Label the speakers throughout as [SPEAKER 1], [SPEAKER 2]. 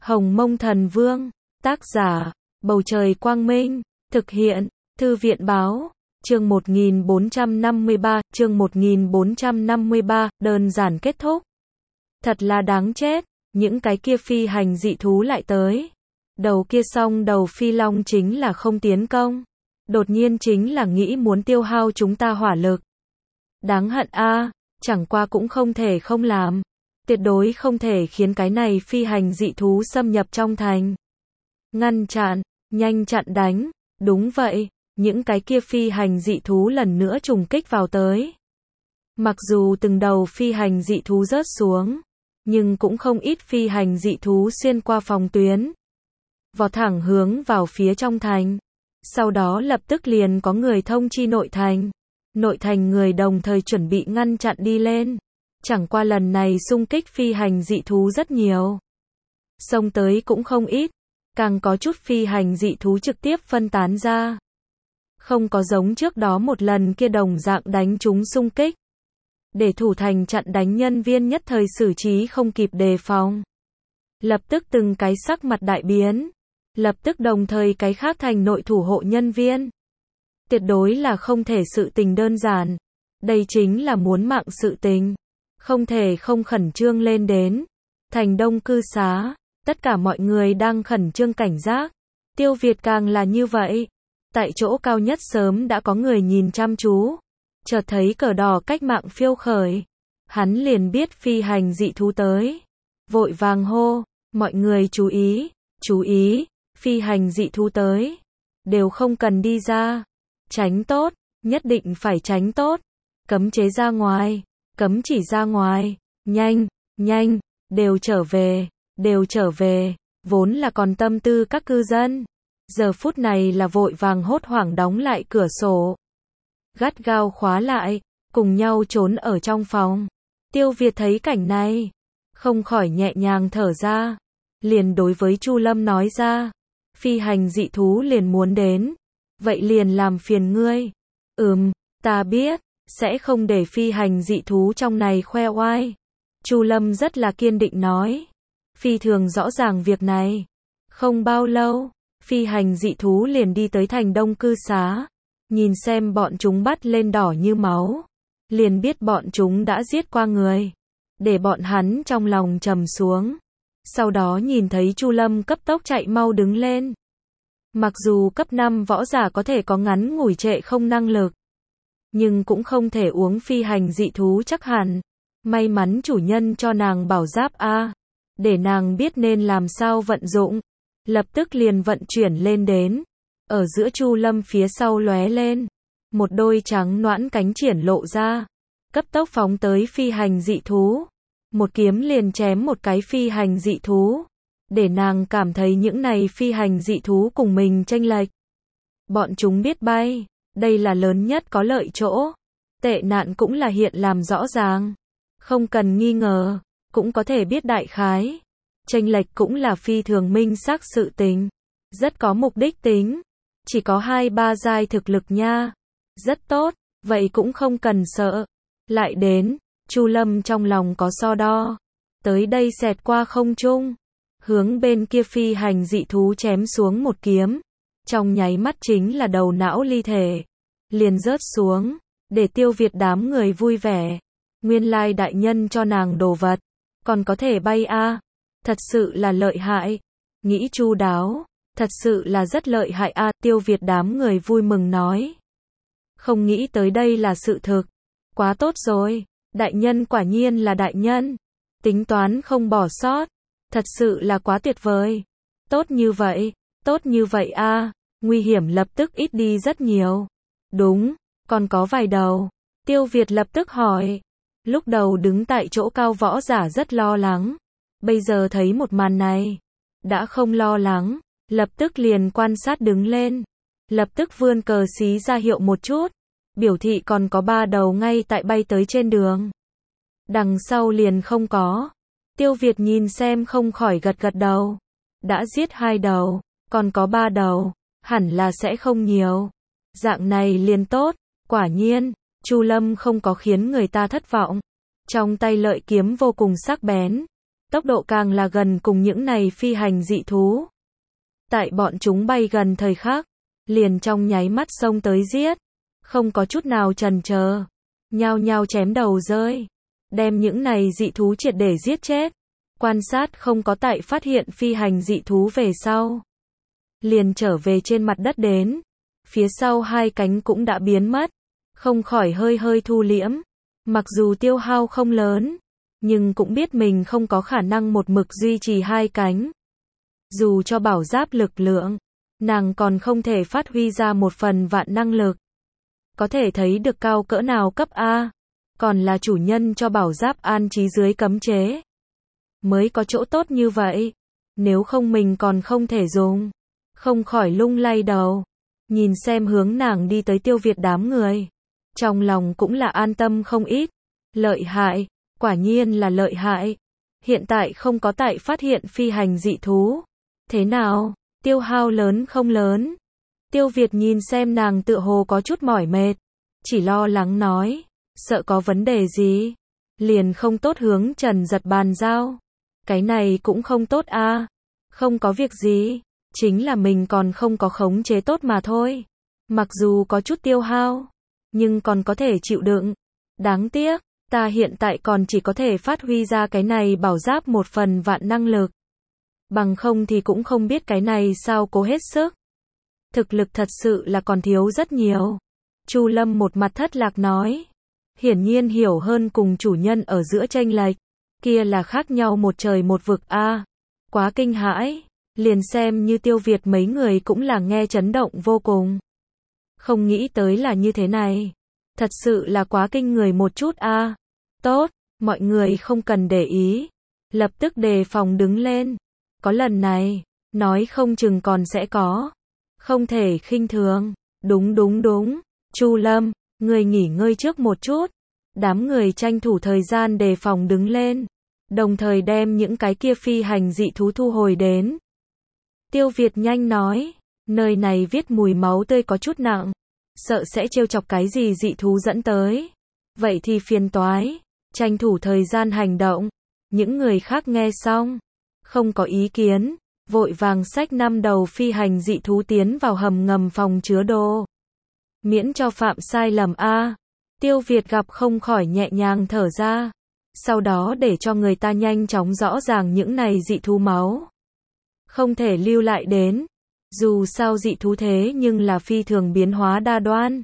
[SPEAKER 1] Hồng Mông Thần Vương, tác giả, Bầu Trời Quang Minh, thực hiện, Thư viện Báo, chương 1453, đơn giản kết thúc. Thật là đáng chết, những cái kia phi hành dị thú lại tới. Đầu kia song đầu phi long chính là không tiến công. Đột nhiên chính là nghĩ muốn tiêu hao chúng ta hỏa lực. Đáng hận a, chẳng qua cũng không thể không làm. Tuyệt đối không thể khiến cái này phi hành dị thú xâm nhập trong thành. Ngăn chặn, nhanh chặn đánh, đúng vậy, những cái kia phi hành dị thú lần nữa trùng kích vào tới. Mặc dù từng đầu phi hành dị thú rớt xuống, nhưng cũng không ít phi hành dị thú xuyên qua phòng tuyến. Vọt thẳng hướng vào phía trong thành. Sau đó lập tức liền có người thông chi nội thành. Nội thành người đồng thời chuẩn bị ngăn chặn đi lên. Chẳng qua lần này xung kích phi hành dị thú rất nhiều. Xông tới cũng không ít. Càng có chút phi hành dị thú trực tiếp phân tán ra. Không có giống trước đó một lần kia đồng dạng đánh chúng xung kích. Để thủ thành chặn đánh nhân viên nhất thời xử trí không kịp đề phòng. Lập tức từng cái sắc mặt đại biến. Lập tức đồng thời cái khác thành nội thủ hộ nhân viên. Tuyệt đối là không thể sự tình đơn giản. Đây chính là muốn mạng sự tình. Không thể không khẩn trương lên đến. Thành Đông cư xá, tất cả mọi người đang khẩn trương cảnh giác. Tiêu Việt càng là như vậy. Tại chỗ cao nhất sớm đã có người nhìn chăm chú. Chợt thấy cờ đỏ cách mạng phiêu khởi. Hắn liền biết phi hành dị thú tới. Vội vàng hô, mọi người chú ý, chú ý, phi hành dị thú tới. Đều không cần đi ra. Tránh tốt, nhất định phải tránh tốt. Cấm chế ra ngoài, cấm chỉ ra ngoài, nhanh, nhanh, đều trở về, vốn là còn tâm tư các cư dân. Giờ phút này là vội vàng hốt hoảng đóng lại cửa sổ. Gắt gao khóa lại, cùng nhau trốn ở trong phòng. Tiêu Việt thấy cảnh này, không khỏi nhẹ nhàng thở ra. Liền đối với Chu Lâm nói ra, phi hành dị thú liền muốn đến. Vậy liền làm phiền ngươi. Ta biết, sẽ không để phi hành dị thú trong này khoe oai. Chu Lâm rất là kiên định nói. Phi thường rõ ràng việc này. Không bao lâu, phi hành dị thú liền đi tới thành Đông cư xá. Nhìn xem bọn chúng bắt lên đỏ như máu. Liền biết bọn chúng đã giết qua người. Để bọn hắn trong lòng trầm xuống. Sau đó nhìn thấy Chu Lâm cấp tốc chạy mau đứng lên. Mặc dù cấp 5 võ giả có thể có ngắn ngủi trệ không năng lực. Nhưng cũng không thể uống phi hành dị thú chắc hẳn. May mắn chủ nhân cho nàng bảo giáp A. Để nàng biết nên làm sao vận dụng. Lập tức liền vận chuyển lên đến. Ở giữa Chu Lâm phía sau lóe lên. Một đôi trắng nõn cánh triển lộ ra. Cấp tốc phóng tới phi hành dị thú. Một kiếm liền chém một cái phi hành dị thú. Để nàng cảm thấy những này phi hành dị thú cùng mình chênh lệch. Bọn chúng biết bay. Đây là lớn nhất có lợi chỗ. Tệ nạn cũng là hiện làm rõ ràng. Không cần nghi ngờ. Cũng có thể biết đại khái. Chênh lệch cũng là phi thường minh xác sự tình. Rất có mục đích tính. Chỉ có 2-3 giai thực lực nha. Rất tốt. Vậy cũng không cần sợ. Lại đến. Chu Lâm trong lòng có so đo. Tới đây xẹt qua không trung. Hướng bên kia phi hành dị thú chém xuống một kiếm. Trong nháy mắt chính là đầu não ly thể. Liền rớt xuống. Để Tiêu Việt đám người vui vẻ. Nguyên lai đại nhân cho nàng đồ vật. Còn có thể bay a. Thật sự là lợi hại. Nghĩ chu đáo. Thật sự là rất lợi hại a. Tiêu Việt đám người vui mừng nói. Không nghĩ tới đây là sự thực. Quá tốt rồi. Đại nhân quả nhiên là đại nhân. Tính toán không bỏ sót. Thật sự là quá tuyệt vời. Tốt như vậy a. Nguy hiểm lập tức ít đi rất nhiều. Đúng, còn có vài đầu. Tiêu Việt lập tức hỏi. Lúc đầu đứng tại chỗ cao võ giả rất lo lắng. Bây giờ thấy một màn này. Đã không lo lắng. Lập tức liền quan sát đứng lên. Lập tức vươn cờ xí ra hiệu một chút. Biểu thị còn có 3 đầu ngay tại bay tới trên đường. Đằng sau liền không có. Tiêu Việt nhìn xem không khỏi gật gật đầu. Đã giết 2 đầu, còn có 3 đầu, hẳn là sẽ không nhiều. Dạng này liền tốt, quả nhiên, Chu Lâm không có khiến người ta thất vọng. Trong tay lợi kiếm vô cùng sắc bén. tốc độ càng là gần cùng những này phi hành dị thú. Tại bọn chúng bay gần thời khắc, liền trong nháy mắt xông tới giết, không có chút nào chần chờ, nhao nhao chém đầu rơi, đem những này dị thú triệt để giết chết. Quan sát không có tại phát hiện phi hành dị thú về sau, liền trở về trên mặt đất đến, phía sau hai cánh cũng đã biến mất, không khỏi hơi hơi thu liễm, mặc dù tiêu hao không lớn, nhưng cũng biết mình không có khả năng một mực duy trì hai cánh. Dù cho bảo giáp lực lượng, nàng còn không thể phát huy ra 1/1000 năng lực. Có thể thấy được cao cỡ nào cấp A, còn là chủ nhân cho bảo giáp an trí dưới cấm chế, mới có chỗ tốt như vậy, nếu không mình còn không thể dùng. Không khỏi lung lay đầu, nhìn xem hướng nàng đi tới Tiêu Việt đám người, trong lòng cũng là an tâm không ít. Lợi hại, quả nhiên là lợi hại. Hiện tại không có tại phát hiện phi hành dị thú. Thế nào, tiêu hao lớn không lớn? Tiêu Việt nhìn xem nàng tựa hồ có chút mỏi mệt, chỉ lo lắng nói, sợ có vấn đề gì, liền không tốt hướng Trần Giật bàn giao. Cái này cũng không tốt a. Không có việc gì, chính là mình còn không có khống chế tốt mà thôi. Mặc dù có chút tiêu hao, nhưng còn có thể chịu đựng. Đáng tiếc, ta hiện tại còn chỉ có thể phát huy ra cái này bảo giáp 1/1000 năng lực. Bằng không thì cũng không biết cái này sao cố hết sức. Thực lực thật sự là còn thiếu rất nhiều. Chu Lâm một mặt thất lạc nói. Hiển nhiên hiểu hơn cùng chủ nhân ở giữa chênh lệch. Kia là khác nhau một trời một vực a. Quá kinh hãi. Liền xem như Tiêu Việt mấy người cũng là nghe chấn động vô cùng. Không nghĩ tới là như thế này. Thật sự là quá kinh người một chút a. Tốt, mọi người không cần để ý. Lập tức đề phòng đứng lên. Có lần này, nói không chừng còn sẽ có. Không thể khinh thường. Đúng. Chu Lâm, người nghỉ ngơi trước một chút. Đám người tranh thủ thời gian đề phòng đứng lên. Đồng thời đem những cái kia phi hành dị thú thu hồi đến. Tiêu Việt nhanh nói, nơi này viết mùi máu tươi có chút nặng. Sợ sẽ trêu chọc cái gì dị thú dẫn tới. Vậy thì phiền toái. Tranh thủ thời gian hành động. Những người khác nghe xong, không có ý kiến, vội vàng xách 5 đầu phi hành dị thú tiến vào hầm ngầm phòng chứa đồ. Miễn cho phạm sai lầm a. Tiêu Việt gặp không khỏi nhẹ nhàng thở ra. Sau đó để cho người ta nhanh chóng rõ ràng những này dị thú máu. Không thể lưu lại đến. Dù sao dị thú thế nhưng là phi thường biến hóa đa đoan.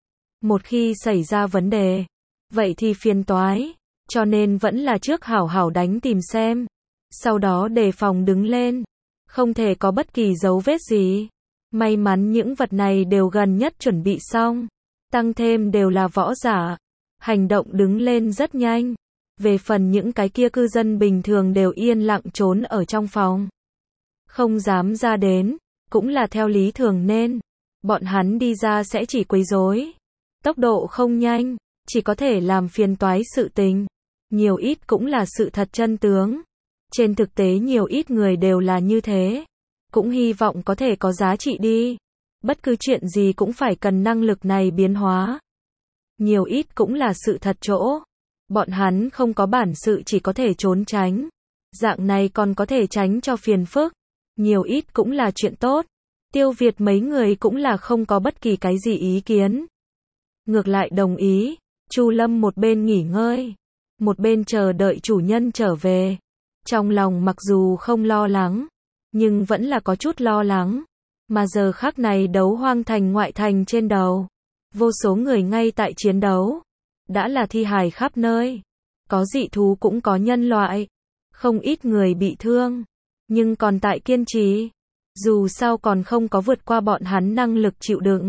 [SPEAKER 1] Một khi xảy ra vấn đề, vậy thì phiền toái. Cho nên vẫn là trước hảo hảo đánh tìm xem. Sau đó đề phòng đứng lên. Không thể có bất kỳ dấu vết gì. May mắn những vật này đều gần nhất chuẩn bị xong. Tăng thêm đều là võ giả. Hành động đứng lên rất nhanh. Về phần những cái kia cư dân bình thường đều yên lặng trốn ở trong phòng. Không dám ra đến. Cũng là theo lý thường nên. Bọn hắn đi ra sẽ chỉ quấy rối. Tốc độ không nhanh. Chỉ có thể làm phiền toái sự tình. Nhiều ít cũng là sự thật chân tướng. Trên thực tế nhiều ít người đều là như thế. Cũng hy vọng có thể có giá trị đi. Bất cứ chuyện gì cũng phải cần năng lực này biến hóa. Nhiều ít cũng là sự thật chỗ. Bọn hắn không có bản sự chỉ có thể trốn tránh. Dạng này còn có thể tránh cho phiền phức. Nhiều ít cũng là chuyện tốt. Tiêu Việt mấy người cũng là không có bất kỳ cái gì ý kiến. Ngược lại đồng ý. Chu Lâm một bên nghỉ ngơi, một bên chờ đợi chủ nhân trở về. Trong lòng mặc dù không lo lắng, nhưng vẫn là có chút lo lắng. Mà giờ khắc này đấu hoang thành ngoại thành trên đầu. Vô số người ngay tại chiến đấu. Đã là thi hài khắp nơi. Có dị thú cũng có nhân loại. Không ít người bị thương. Nhưng còn tại kiên trì. Dù sao còn không có vượt qua bọn hắn năng lực chịu đựng.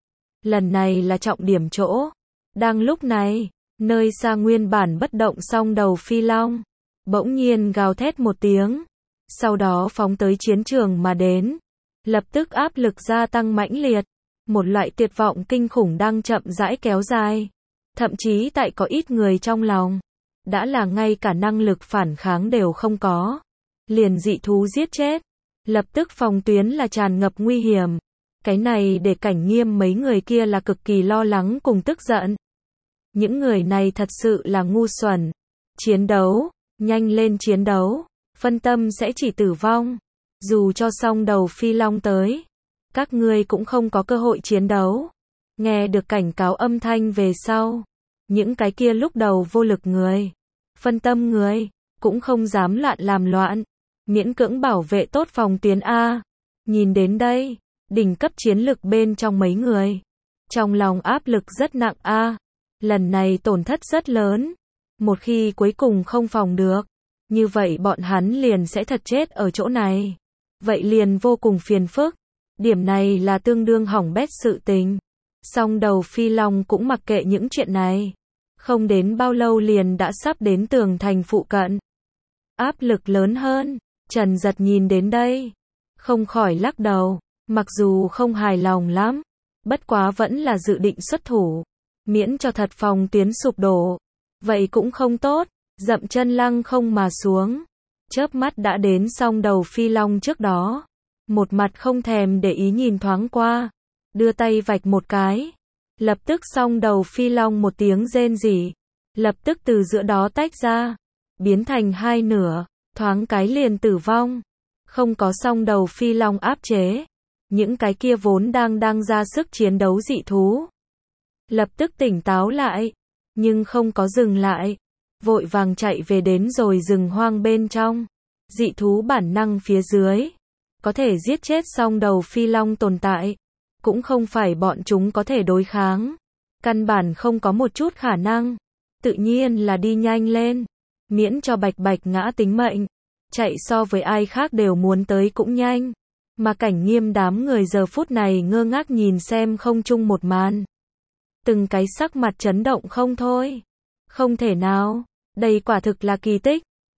[SPEAKER 1] Lần này là trọng điểm chỗ. Đang lúc này, nơi xa nguyên bản bất động song đầu phi long. Bỗng nhiên gào thét một tiếng. Sau đó phóng tới chiến trường mà đến. Lập tức áp lực gia tăng mãnh liệt. Một loại tuyệt vọng kinh khủng đang chậm rãi kéo dài. Thậm chí tại có ít người trong lòng. Đã là ngay cả năng lực phản kháng đều không có. Liền dị thú giết chết. Lập tức phòng tuyến là tràn ngập nguy hiểm. Cái này để Cảnh Nghiêm mấy người kia là cực kỳ lo lắng cùng tức giận. Những người này thật sự là ngu xuẩn. Chiến đấu, nhanh lên chiến đấu. phân tâm sẽ chỉ tử vong. Dù cho song đầu phi long tới, các ngươi cũng không có cơ hội chiến đấu. Nghe được cảnh cáo âm thanh về sau, những cái kia lúc đầu vô lực người, phân tâm người, cũng không dám làm loạn, miễn cưỡng bảo vệ tốt phòng tuyến A. Nhìn đến đây, đỉnh cấp chiến lực bên trong mấy người, trong lòng áp lực rất nặng A. Lần này tổn thất rất lớn, một khi cuối cùng không phòng được, như vậy bọn hắn liền sẽ thật chết ở chỗ này. Vậy liền vô cùng phiền phức. Điểm này là tương đương hỏng bét sự tình. Song đầu phi long cũng mặc kệ những chuyện này. Không đến bao lâu liền đã sắp đến tường thành phụ cận. Áp lực lớn hơn. Trần Giật nhìn đến đây, không khỏi lắc đầu. Mặc dù không hài lòng lắm, bất quá vẫn là dự định xuất thủ. Miễn cho thật phòng tuyến sụp đổ. Vậy cũng không tốt. Dậm chân lăng không mà xuống. Chớp mắt đã đến song đầu phi long trước đó. Một mặt không thèm để ý nhìn thoáng qua. Đưa tay vạch một cái. Lập tức song đầu phi long một tiếng rên rỉ. Lập tức từ giữa đó tách ra. Biến thành hai nửa. Thoáng cái liền tử vong. Không có song đầu phi long áp chế. Những cái kia vốn đang ra sức chiến đấu dị thú. Lập tức tỉnh táo lại. Nhưng không có dừng lại. Vội vàng chạy về đến rồi rừng hoang bên trong. Dị thú bản năng phía dưới. Có thể giết chết song đầu phi long tồn tại. Cũng không phải bọn chúng có thể đối kháng. Căn bản không có một chút khả năng. Tự nhiên là đi nhanh lên. Miễn cho bạch bạch ngã tính mệnh. Chạy so với ai khác đều muốn tới cũng nhanh. Mà Cảnh Nghiêm đám người giờ phút này ngơ ngác nhìn xem không chung một màn. Từng cái sắc mặt chấn động không thôi. Không thể nào. Đây quả thực là kỳ tích.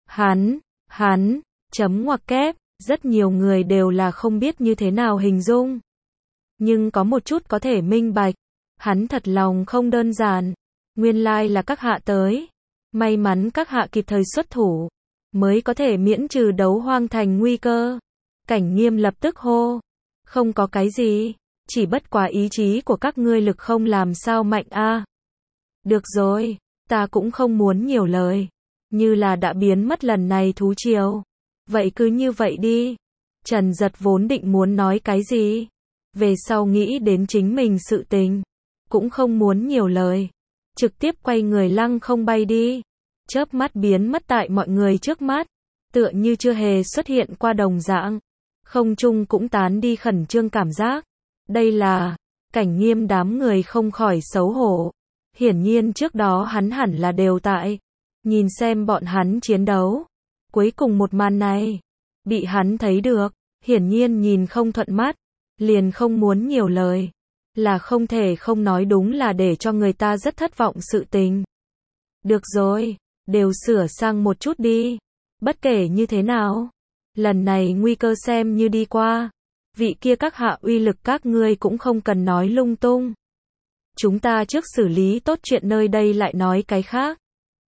[SPEAKER 1] Hắn, chấm ngoặc kép. Rất nhiều người đều là không biết như thế nào hình dung. Nhưng có một chút có thể minh bạch. Hắn thật lòng không đơn giản. Nguyên lai là các hạ tới. May mắn các hạ kịp thời xuất thủ. Mới có thể miễn trừ đấu hoang thành nguy cơ. Cảnh Nghiêm lập tức hô. Không có cái gì. Chỉ bất quá ý chí của các ngươi lực không làm sao mạnh a. Được rồi. Ta cũng không muốn nhiều lời. Như là đã biến mất lần này thú triều. Vậy cứ như vậy đi. Trần Giật vốn định muốn nói cái gì. Về sau nghĩ đến chính mình sự tình. Cũng không muốn nhiều lời. Trực tiếp quay người lăng không bay đi. Chớp mắt biến mất tại mọi người trước mắt. Tựa như chưa hề xuất hiện qua đồng dạng. Không trung cũng tán đi khẩn trương cảm giác. Đây là Cảnh Nghiêm đám người không khỏi xấu hổ. Hiển nhiên trước đó hắn hẳn là đều tại. Nhìn xem bọn hắn chiến đấu. Cuối cùng một màn này. Bị hắn thấy được. Hiển nhiên nhìn không thuận mắt. Liền không muốn nhiều lời. Là không thể không nói đúng là để cho người ta rất thất vọng sự tình. Được rồi. Đều sửa sang một chút đi. Bất kể như thế nào. Lần này nguy cơ xem như đi qua. Vị kia các hạ uy lực các ngươi cũng không cần nói lung tung. Chúng ta trước xử lý tốt chuyện nơi đây lại nói cái khác.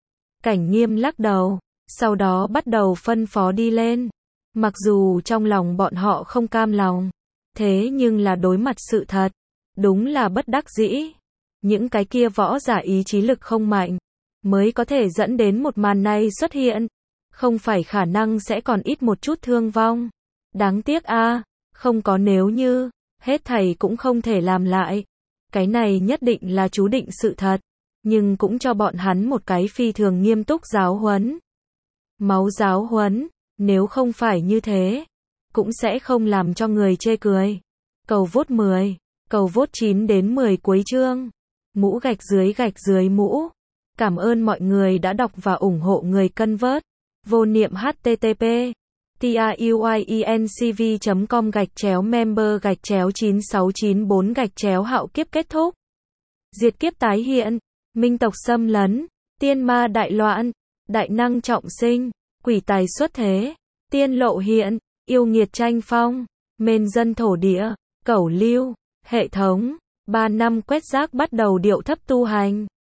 [SPEAKER 1] Cảnh Nghiêm lắc đầu. Sau đó bắt đầu phân phó đi lên. Mặc dù trong lòng bọn họ không cam lòng. Thế nhưng là đối mặt sự thật. Đúng là bất đắc dĩ. Những cái kia võ giả ý chí lực không mạnh. Mới có thể dẫn đến một màn này xuất hiện. Không phải khả năng sẽ còn ít một chút thương vong. Đáng tiếc a. Không có nếu như. Hết thảy cũng không thể làm lại. Cái này nhất định là chú định sự thật. Nhưng cũng cho bọn hắn một cái phi thường nghiêm túc giáo huấn. Máu giáo huấn. Nếu không phải như thế. Cũng sẽ không làm cho người chê cười. Cầu vote 10. Cầu vote 9 đến 10 cuối chương. Mũ gạch dưới mũ. Cảm ơn mọi người đã đọc và ủng hộ người cân vớt. Vô niệm http truyencv.com/member/9694 hạo kiếp kết thúc. Diệt kiếp tái hiện. Minh tộc xâm lấn. Tiên ma đại loạn. Đại năng trọng sinh. Quỷ tài xuất thế. Tiên lộ hiện. Yêu nghiệt tranh phong. Mên dân thổ địa. Cẩu lưu. Hệ thống. 3 năm quét rác bắt đầu điệu thấp tu hành.